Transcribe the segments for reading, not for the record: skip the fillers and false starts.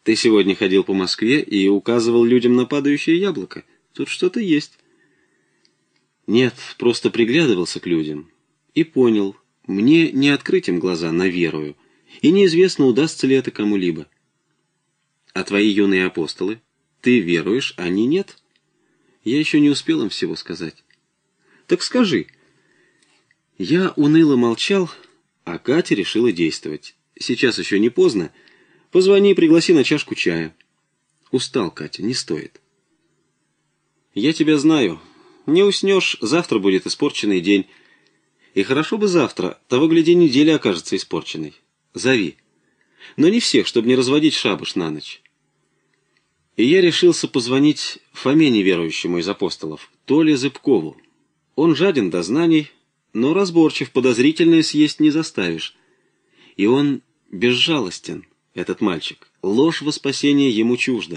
Ты сегодня ходил по Москве и указывал людям на падающее яблоко. Тут что-то есть. Нет, просто приглядывался к людям и понял, мне не открыть им глаза на верую, и неизвестно, удастся ли это кому-либо. А твои юные апостолы? Ты веруешь, они нет? Я еще не успел им всего сказать. Так скажи. Я уныло молчал, а Катя решила действовать. Сейчас еще не поздно. Позвони и пригласи на чашку чая. Устал, Катя, не стоит. Я тебя знаю. Не уснешь, завтра будет испорченный день. И хорошо бы завтра, того гляди, неделя окажется испорченной. Зови. Но не всех, чтобы не разводить шабаш на ночь. И я решился позвонить Фоме неверующему из апостолов, Толе Зыбкову. Он жаден до знаний, но разборчив, подозрительное съесть не заставишь. И он безжалостен, этот мальчик. Ложь во спасение ему чужда.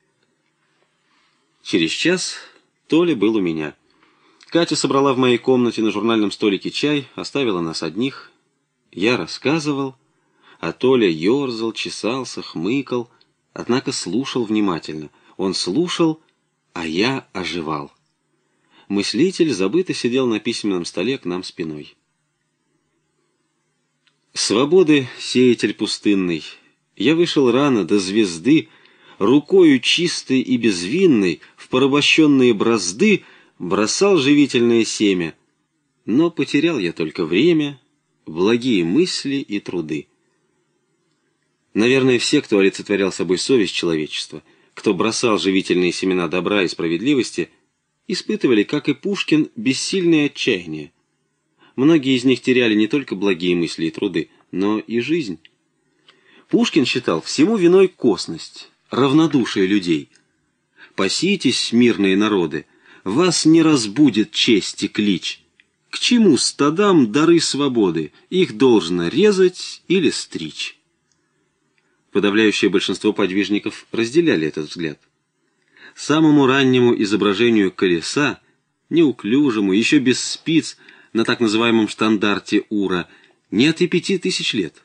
Через час Толя был у меня. Катя собрала в моей комнате на журнальном столике чай, оставила нас одних. Я рассказывал, а Толя ерзал, чесался, хмыкал, однако слушал внимательно. Он слушал, а я оживал. Мыслитель забыто сидел на письменном столе к нам спиной. Свободы, сеятель пустынный, я вышел рано до звезды, рукою чистой и безвинной в порабощенные бразды бросал живительное семя, но потерял я только время, благие мысли и труды. Наверное, все, кто олицетворял собой совесть человечества, кто бросал живительные семена добра и справедливости, испытывали, как и Пушкин, бессильное отчаяние. Многие из них теряли не только благие мысли и труды, но и жизнь. Пушкин считал всему виной косность, равнодушие людей. «Паситесь, мирные народы, вас не разбудит честь и клич. К чему стадам дары свободы, их должно резать или стричь?» Подавляющее большинство подвижников разделяли этот взгляд. Самому раннему изображению колеса, неуклюжему, еще без спиц, на так называемом штандарте Ура, нет и 5000 лет.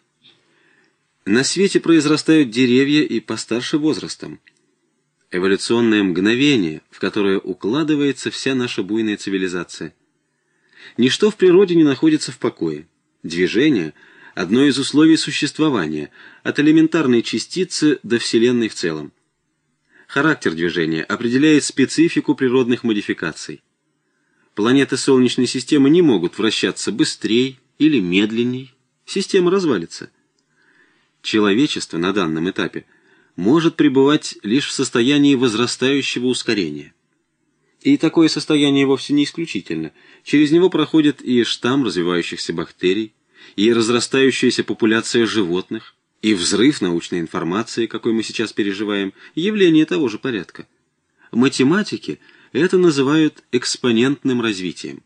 На свете произрастают деревья и постарше возрастом. Эволюционное мгновение, в которое укладывается вся наша буйная цивилизация. Ничто в природе не находится в покое. Движение – одно из условий существования, от элементарной частицы до Вселенной в целом. Характер движения определяет специфику природных модификаций. Планеты Солнечной системы не могут вращаться быстрее или медленней. Система развалится. Человечество на данном этапе может пребывать лишь в состоянии возрастающего ускорения. И такое состояние вовсе не исключительно. Через него проходит и штамм развивающихся бактерий, и разрастающаяся популяция животных, и взрыв научной информации, какой мы сейчас переживаем, явление того же порядка. Математики это называют экспонентным развитием.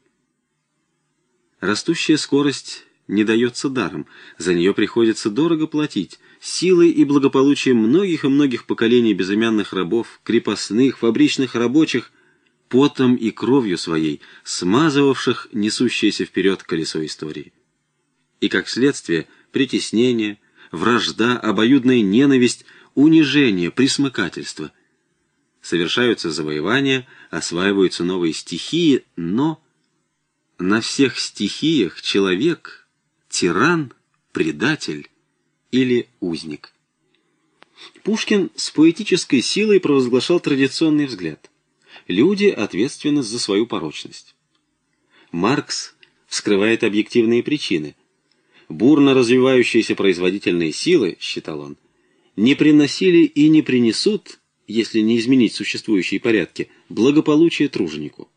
Растущая скорость не дается даром, за нее приходится дорого платить, силой и благополучием многих и многих поколений безымянных рабов, крепостных, фабричных рабочих, потом и кровью своей, смазывавших несущееся вперед колесо истории. И как следствие притеснение, вражда, обоюдная ненависть, унижение, присмыкательство. Совершаются завоевания, осваиваются новые стихии, но на всех стихиях человек – тиран, предатель или узник. Пушкин с поэтической силой провозглашал традиционный взгляд. Люди ответственны за свою порочность. Маркс вскрывает объективные причины. Бурно развивающиеся производительные силы, считал он, не приносили и не принесут, если не изменить существующие порядки, благополучие труженику.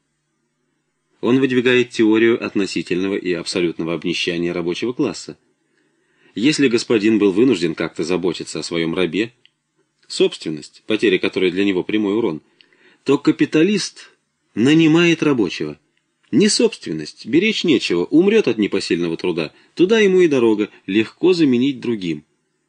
Он выдвигает теорию относительного и абсолютного обнищания рабочего класса. Если господин был вынужден как-то заботиться о своем рабе, собственность, потеря которой для него прямой урон, то капиталист нанимает рабочего. Не собственность, беречь нечего, умрет от непосильного труда, туда ему и дорога, легко заменить другим.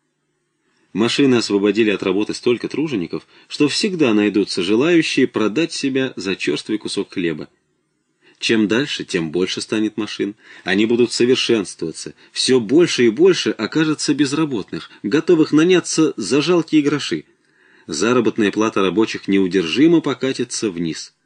Машины освободили от работы столько тружеников, что всегда найдутся желающие продать себя за черствый кусок хлеба. Чем дальше, тем больше станет машин. Они будут совершенствоваться. Все больше и больше окажется безработных, готовых наняться за жалкие гроши. Заработная плата рабочих неудержимо покатится вниз.